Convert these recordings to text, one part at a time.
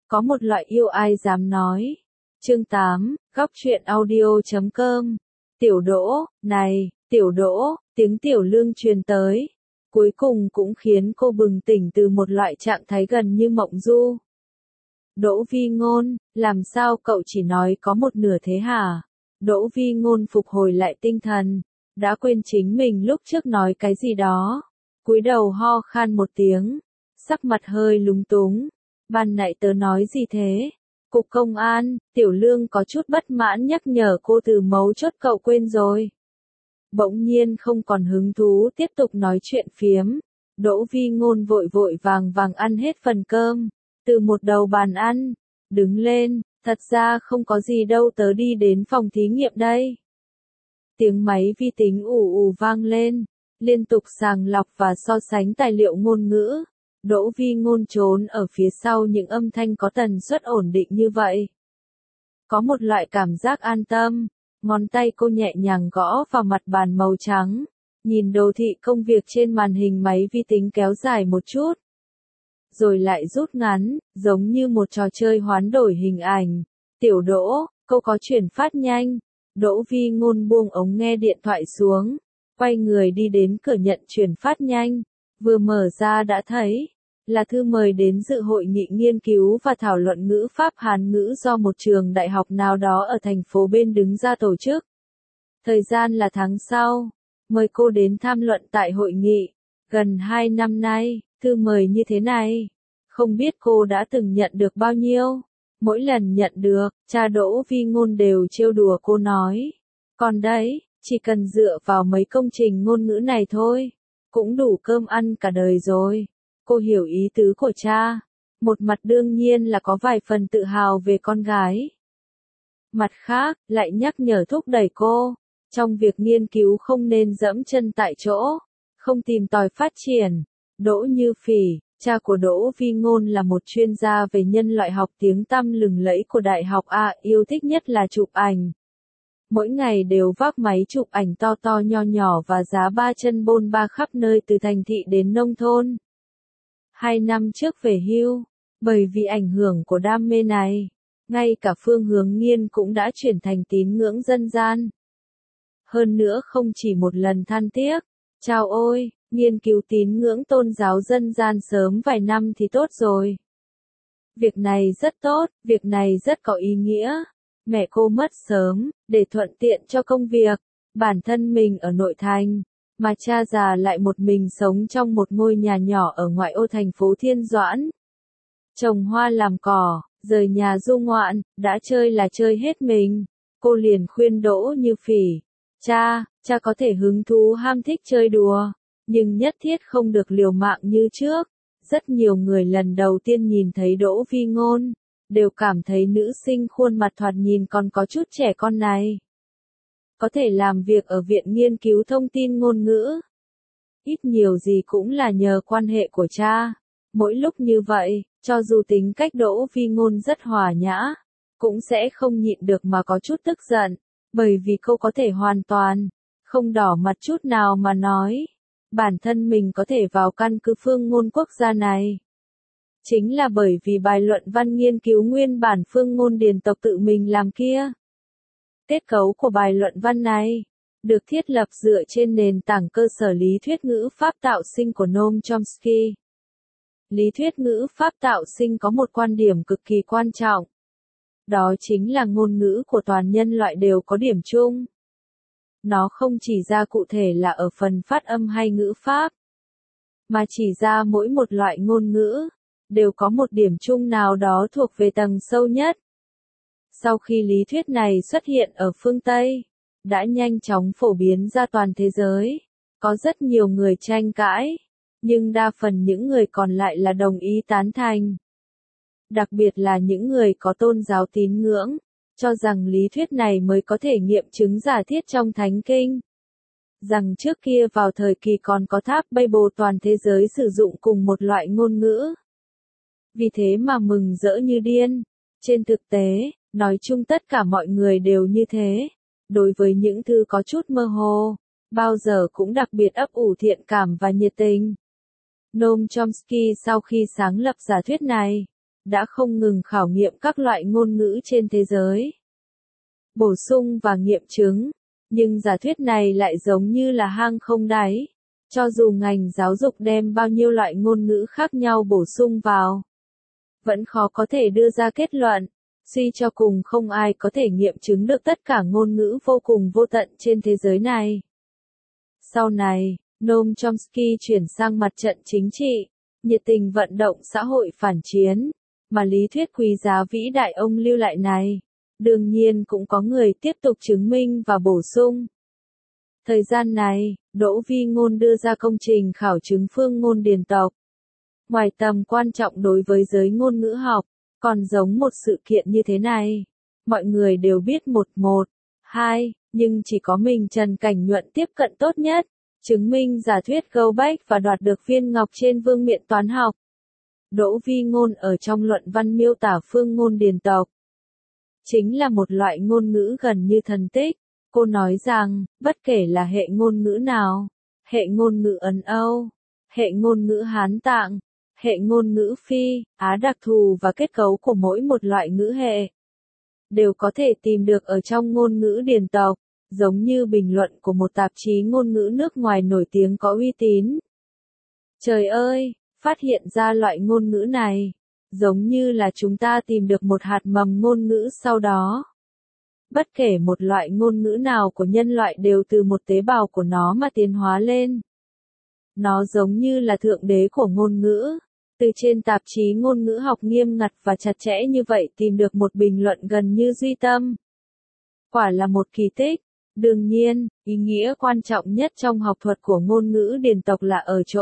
Có một loại yêu ai dám nói. Chương 8, góc truyện audio.com. Tiểu Đỗ, này, Tiểu Đỗ, tiếng Tiểu Lương truyền tới. Cuối cùng cũng khiến cô bừng tỉnh từ một loại trạng thái gần như mộng du. Đỗ Vi Ngôn, làm sao cậu chỉ nói có một nửa thế hả? Đỗ Vi Ngôn phục hồi lại tinh thần, đã quên chính mình lúc trước nói cái gì đó. Cúi đầu ho khan một tiếng, sắc mặt hơi lúng túng. Ban nãy tớ nói gì thế? Cục công an, Tiểu Lương có chút bất mãn nhắc nhở cô từ mấu chốt cậu quên rồi. Bỗng nhiên không còn hứng thú tiếp tục nói chuyện phiếm. Đỗ Vi Ngôn vội vội vàng vàng ăn hết phần cơm, từ một đầu bàn ăn, đứng lên, thật ra không có gì đâu, tớ đi đến phòng thí nghiệm đây. Tiếng máy vi tính ù ù vang lên, liên tục sàng lọc và so sánh tài liệu ngôn ngữ. Đỗ Vi Ngôn trốn ở phía sau những âm thanh có tần suất ổn định như vậy. Có một loại cảm giác an tâm, ngón tay cô nhẹ nhàng gõ vào mặt bàn màu trắng, nhìn đồ thị công việc trên màn hình máy vi tính kéo dài một chút. Rồi lại rút ngắn, giống như một trò chơi hoán đổi hình ảnh. Tiểu Đỗ, cô có chuyển phát nhanh. Đỗ Vi Ngôn buông ống nghe điện thoại xuống, quay người đi đến cửa nhận chuyển phát nhanh. Vừa mở ra đã thấy là thư mời đến dự hội nghị nghiên cứu và thảo luận ngữ pháp Hán ngữ do một trường đại học nào đó ở thành phố bên đứng ra tổ chức. Thời gian là tháng sau, mời cô đến tham luận tại hội nghị. Gần 2 năm nay, thư mời như thế này, không biết cô đã từng nhận được bao nhiêu. Mỗi lần nhận được, cha Đỗ Vi Ngôn đều trêu đùa cô nói. Còn đấy, chỉ cần dựa vào mấy công trình ngôn ngữ này thôi, cũng đủ cơm ăn cả đời rồi. Cô hiểu ý tứ của cha. Một mặt đương nhiên là có vài phần tự hào về con gái. Mặt khác, lại nhắc nhở thúc đẩy cô. Trong việc nghiên cứu không nên dẫm chân tại chỗ, không tìm tòi phát triển. Đỗ Như Phỉ, cha của Đỗ Vi Ngôn là một chuyên gia về nhân loại học tiếng tăm lừng lẫy của Đại học A, yêu thích nhất là chụp ảnh. Mỗi ngày đều vác máy chụp ảnh to to nho nhỏ và giá ba chân bôn ba khắp nơi từ thành thị đến nông thôn. 2 năm trước về hưu, bởi vì ảnh hưởng của đam mê này, ngay cả Phương Hướng Nghiên cũng đã chuyển thành tín ngưỡng dân gian. Hơn nữa không chỉ một lần than tiếc, chao ôi, nghiên cứu tín ngưỡng tôn giáo dân gian sớm vài năm thì tốt rồi. Việc này rất tốt, việc này rất có ý nghĩa. Mẹ cô mất sớm, để thuận tiện cho công việc, bản thân mình ở nội thành, mà cha già lại một mình sống trong một ngôi nhà nhỏ ở ngoại ô thành phố Thiên Doãn. Trồng hoa làm cỏ, rời nhà du ngoạn, đã chơi là chơi hết mình. Cô liền khuyên Đỗ Như Phỉ, cha có thể hứng thú ham thích chơi đùa, nhưng nhất thiết không được liều mạng như trước. Rất nhiều người lần đầu tiên nhìn thấy Đỗ Vi Ngôn, đều cảm thấy nữ sinh khuôn mặt thoạt nhìn còn có chút trẻ con này có thể làm việc ở Viện Nghiên cứu Thông tin Ngôn ngữ. Ít nhiều gì cũng là nhờ quan hệ của cha. Mỗi lúc như vậy, cho dù tính cách Đỗ Vi Ngôn rất hòa nhã, cũng sẽ không nhịn được mà có chút tức giận, bởi vì cô có thể hoàn toàn không đỏ mặt chút nào mà nói bản thân mình có thể vào căn cứ phương ngôn quốc gia này. Chính là bởi vì bài luận văn nghiên cứu nguyên bản phương ngôn điền tộc tự mình làm kia. Kết cấu của bài luận văn này được thiết lập dựa trên nền tảng cơ sở lý thuyết ngữ pháp tạo sinh của Noam Chomsky. Lý thuyết ngữ pháp tạo sinh có một quan điểm cực kỳ quan trọng. Đó chính là ngôn ngữ của toàn nhân loại đều có điểm chung. Nó không chỉ ra cụ thể là ở phần phát âm hay ngữ pháp, mà chỉ ra mỗi một loại ngôn ngữ đều có một điểm chung nào đó thuộc về tầng sâu nhất. Sau khi lý thuyết này xuất hiện ở phương Tây, đã nhanh chóng phổ biến ra toàn thế giới, có rất nhiều người tranh cãi, nhưng đa phần những người còn lại là đồng ý tán thành. Đặc biệt là những người có tôn giáo tín ngưỡng, cho rằng lý thuyết này mới có thể nghiệm chứng giả thiết trong Thánh Kinh. Rằng trước kia vào thời kỳ còn có tháp Bible toàn thế giới sử dụng cùng một loại ngôn ngữ. Vì thế mà mừng rỡ như điên. Trên thực tế, nói chung tất cả mọi người đều như thế. Đối với những thứ có chút mơ hồ, bao giờ cũng đặc biệt ấp ủ thiện cảm và nhiệt tình. Noam Chomsky sau khi sáng lập giả thuyết này, đã không ngừng khảo nghiệm các loại ngôn ngữ trên thế giới. Bổ sung và nghiệm chứng, nhưng giả thuyết này lại giống như là hang không đáy. Cho dù ngành giáo dục đem bao nhiêu loại ngôn ngữ khác nhau bổ sung vào, vẫn khó có thể đưa ra kết luận. Suy cho cùng không ai có thể nghiệm chứng được tất cả ngôn ngữ vô cùng vô tận trên thế giới này. Sau này, Noam Chomsky chuyển sang mặt trận chính trị, nhiệt tình vận động xã hội phản chiến, mà lý thuyết quý giá vĩ đại ông lưu lại này, đương nhiên cũng có người tiếp tục chứng minh và bổ sung. Thời gian này, Đỗ Vi Ngôn đưa ra công trình khảo chứng phương ngôn điền tộc. Ngoài tầm quan trọng đối với giới ngôn ngữ học, còn giống một sự kiện như thế này. Mọi người đều biết 112, nhưng chỉ có mình Trần Cảnh Nhuận tiếp cận tốt nhất, chứng minh giả thuyết Goldbach và đoạt được viên ngọc trên vương miện toán học. Đỗ Vi Ngôn ở trong luận văn miêu tả phương ngôn điền tộc. Chính là một loại ngôn ngữ gần như thần tích. Cô nói rằng, bất kể là hệ ngôn ngữ nào, hệ ngôn ngữ Ấn Âu, hệ ngôn ngữ Hán Tạng, hệ ngôn ngữ Phi, Á đặc thù và kết cấu của mỗi một loại ngữ hệ, đều có thể tìm được ở trong ngôn ngữ điền tộc, giống như bình luận của một tạp chí ngôn ngữ nước ngoài nổi tiếng có uy tín. Trời ơi, phát hiện ra loại ngôn ngữ này, giống như là chúng ta tìm được một hạt mầm ngôn ngữ sau đó. Bất kể một loại ngôn ngữ nào của nhân loại đều từ một tế bào của nó mà tiến hóa lên. Nó giống như là thượng đế của ngôn ngữ. Từ trên tạp chí ngôn ngữ học nghiêm ngặt và chặt chẽ như vậy tìm được một bình luận gần như duy tâm. Quả là một kỳ tích. Đương nhiên, ý nghĩa quan trọng nhất trong học thuật của ngôn ngữ điền tộc là ở chỗ.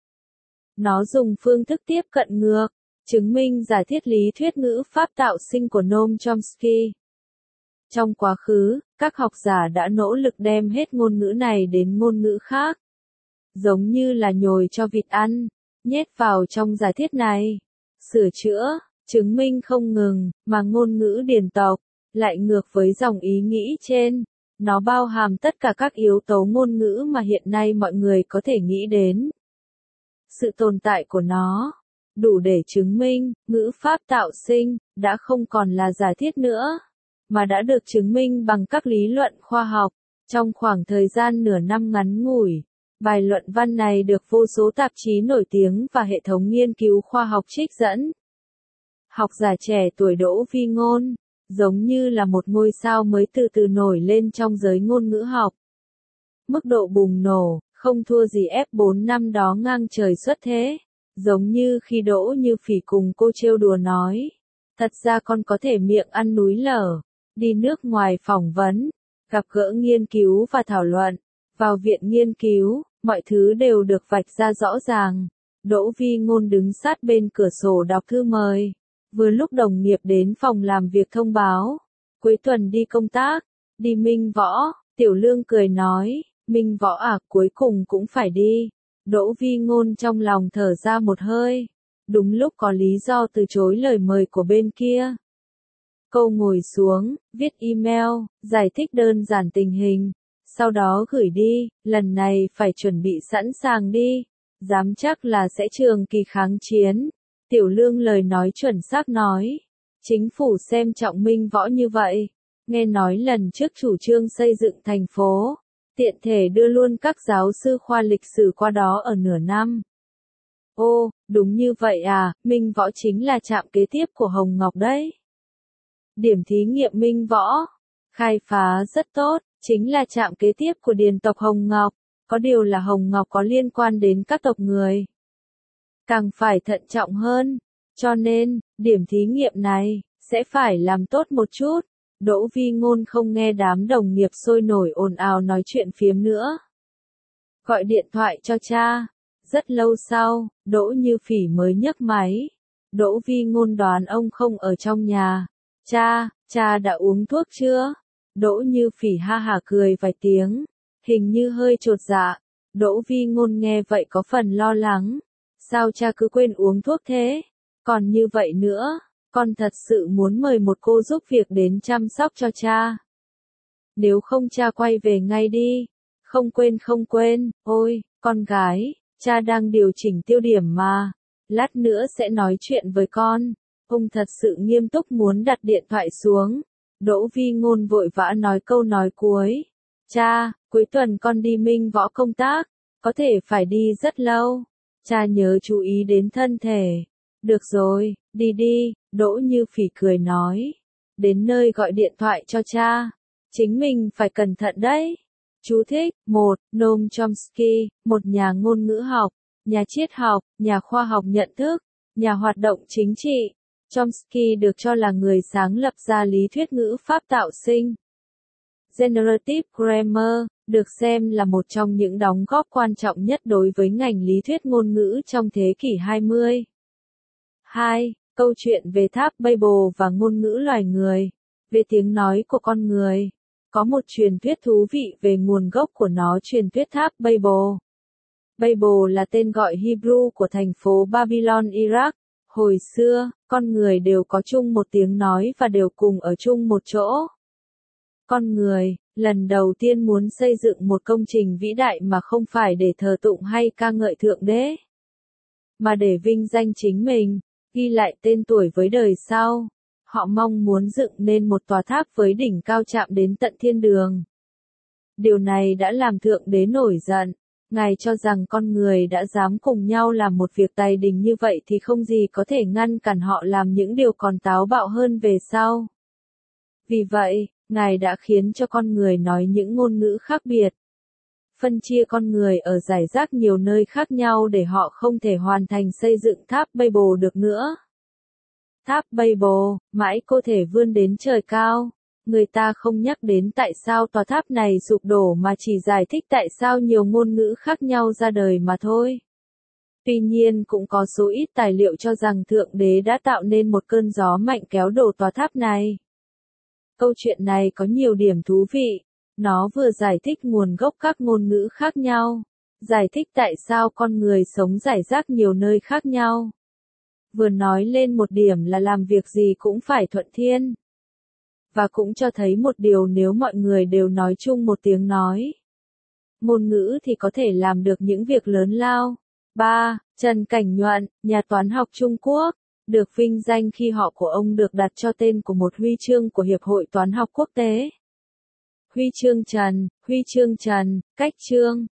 Nó dùng phương thức tiếp cận ngược, chứng minh giả thiết lý thuyết ngữ pháp tạo sinh của Noam Chomsky. Trong quá khứ, các học giả đã nỗ lực đem hết ngôn ngữ này đến ngôn ngữ khác. Giống như là nhồi cho vịt ăn, nhét vào trong giả thiết này. Sửa chữa, chứng minh không ngừng, mà ngôn ngữ điền tộc, lại ngược với dòng ý nghĩ trên. Nó bao hàm tất cả các yếu tố ngôn ngữ mà hiện nay mọi người có thể nghĩ đến. Sự tồn tại của nó, đủ để chứng minh, ngữ pháp tạo sinh, đã không còn là giả thiết nữa, mà đã được chứng minh bằng các lý luận khoa học. Trong khoảng thời gian nửa năm ngắn ngủi, bài luận văn này được vô số tạp chí nổi tiếng và hệ thống nghiên cứu khoa học trích dẫn. Học giả trẻ tuổi Đỗ Vi Ngôn, giống như là một ngôi sao mới từ từ nổi lên trong giới ngôn ngữ học. Mức độ bùng nổ, không thua gì F4 năm đó ngang trời xuất thế. Giống như khi Đỗ Như Phỉ cùng cô trêu đùa nói. Thật ra con có thể miệng ăn núi lở, đi nước ngoài phỏng vấn, gặp gỡ nghiên cứu và thảo luận. Vào viện nghiên cứu, mọi thứ đều được vạch ra rõ ràng. Đỗ Vi Ngôn đứng sát bên cửa sổ đọc thư mời. Vừa lúc đồng nghiệp đến phòng làm việc thông báo. Cuối tuần đi công tác, đi Minh Võ. Tiểu Lương cười nói, Minh Võ à, cuối cùng cũng phải đi. Đỗ Vi Ngôn trong lòng thở ra một hơi. Đúng lúc có lý do từ chối lời mời của bên kia. Cô ngồi xuống, viết email, giải thích đơn giản tình hình. Sau đó gửi đi, lần này phải chuẩn bị sẵn sàng đi. Dám chắc là sẽ trường kỳ kháng chiến. Tiểu Lương lời nói chuẩn xác nói. Chính phủ xem trọng Minh Võ như vậy. Nghe nói lần trước chủ trương xây dựng thành phố. Tiện thể đưa luôn các giáo sư khoa lịch sử qua đó ở nửa năm. Ô, đúng như vậy à, Minh Võ chính là trạm kế tiếp của Hồng Ngọc đấy. Điểm thí nghiệm Minh Võ, khai phá rất tốt, chính là trạm kế tiếp của điền tộc Hồng Ngọc. Có điều là Hồng Ngọc có liên quan đến các tộc người. Càng phải thận trọng hơn, cho nên, điểm thí nghiệm này, sẽ phải làm tốt một chút. Đỗ Vi Ngôn không nghe đám đồng nghiệp sôi nổi ồn ào nói chuyện phiếm nữa. Gọi điện thoại cho cha. Rất lâu sau, Đỗ Như Phỉ mới nhấc máy. Đỗ Vi Ngôn đoán ông không ở trong nhà. Cha đã uống thuốc chưa? Đỗ Như Phỉ ha hả cười vài tiếng, hình như hơi chột dạ. Đỗ Vi Ngôn nghe vậy có phần lo lắng. Sao cha cứ quên uống thuốc thế? Còn như vậy nữa, con thật sự muốn mời một cô giúp việc đến chăm sóc cho cha. Nếu không cha quay về ngay đi. Không quên, ôi, con gái, cha đang điều chỉnh tiêu điểm mà. Lát nữa sẽ nói chuyện với con. Ông thật sự nghiêm túc muốn đặt điện thoại xuống. Đỗ Vi Ngôn vội vã nói câu nói cuối. Cha, cuối tuần con đi Minh Võ công tác, có thể phải đi rất lâu. Cha nhớ chú ý đến thân thể. Được rồi, đi đi, Đỗ Như Phỉ cười nói. Đến nơi gọi điện thoại cho cha. Chính mình phải cẩn thận đấy. Chú thích: 1. Noam Chomsky, một nhà ngôn ngữ học, nhà triết học, nhà khoa học nhận thức, nhà hoạt động chính trị. Chomsky được cho là người sáng lập ra lý thuyết ngữ pháp tạo sinh. Generative Grammar, được xem là một trong những đóng góp quan trọng nhất đối với ngành lý thuyết ngôn ngữ trong thế kỷ 20. 2. Câu chuyện về tháp Babel và ngôn ngữ loài người. Về tiếng nói của con người. Có một truyền thuyết thú vị về nguồn gốc của nó. Truyền thuyết tháp Babel. Babel là tên gọi Hebrew của thành phố Babylon, Iraq. Hồi xưa, con người đều có chung một tiếng nói và đều cùng ở chung một chỗ. Con người, lần đầu tiên muốn xây dựng một công trình vĩ đại mà không phải để thờ tụng hay ca ngợi Thượng Đế, mà để vinh danh chính mình, ghi lại tên tuổi với đời sau. Họ mong muốn dựng nên một tòa tháp với đỉnh cao chạm đến tận thiên đường. Điều này đã làm Thượng Đế nổi giận. Ngài cho rằng con người đã dám cùng nhau làm một việc tài đình như vậy thì không gì có thể ngăn cản họ làm những điều còn táo bạo hơn về sau. Vì vậy, Ngài đã khiến cho con người nói những ngôn ngữ khác biệt. Phân chia con người ở rải rác nhiều nơi khác nhau để họ không thể hoàn thành xây dựng tháp Babel được nữa. Tháp Babel, mãi có thể vươn đến trời cao. Người ta không nhắc đến tại sao tòa tháp này sụp đổ mà chỉ giải thích tại sao nhiều ngôn ngữ khác nhau ra đời mà thôi. Tuy nhiên cũng có số ít tài liệu cho rằng Thượng Đế đã tạo nên một cơn gió mạnh kéo đổ tòa tháp này. Câu chuyện này có nhiều điểm thú vị. Nó vừa giải thích nguồn gốc các ngôn ngữ khác nhau, giải thích tại sao con người sống rải rác nhiều nơi khác nhau, vừa nói lên một điểm là làm việc gì cũng phải thuận thiên. Và cũng cho thấy một điều, nếu mọi người đều nói chung một tiếng nói, ngôn ngữ thì có thể làm được những việc lớn lao. 3. Trần Cảnh Nhuận, nhà toán học Trung Quốc, được vinh danh khi họ của ông được đặt cho tên của một huy chương của Hiệp hội Toán học Quốc tế. Huy chương Trần, cách chương.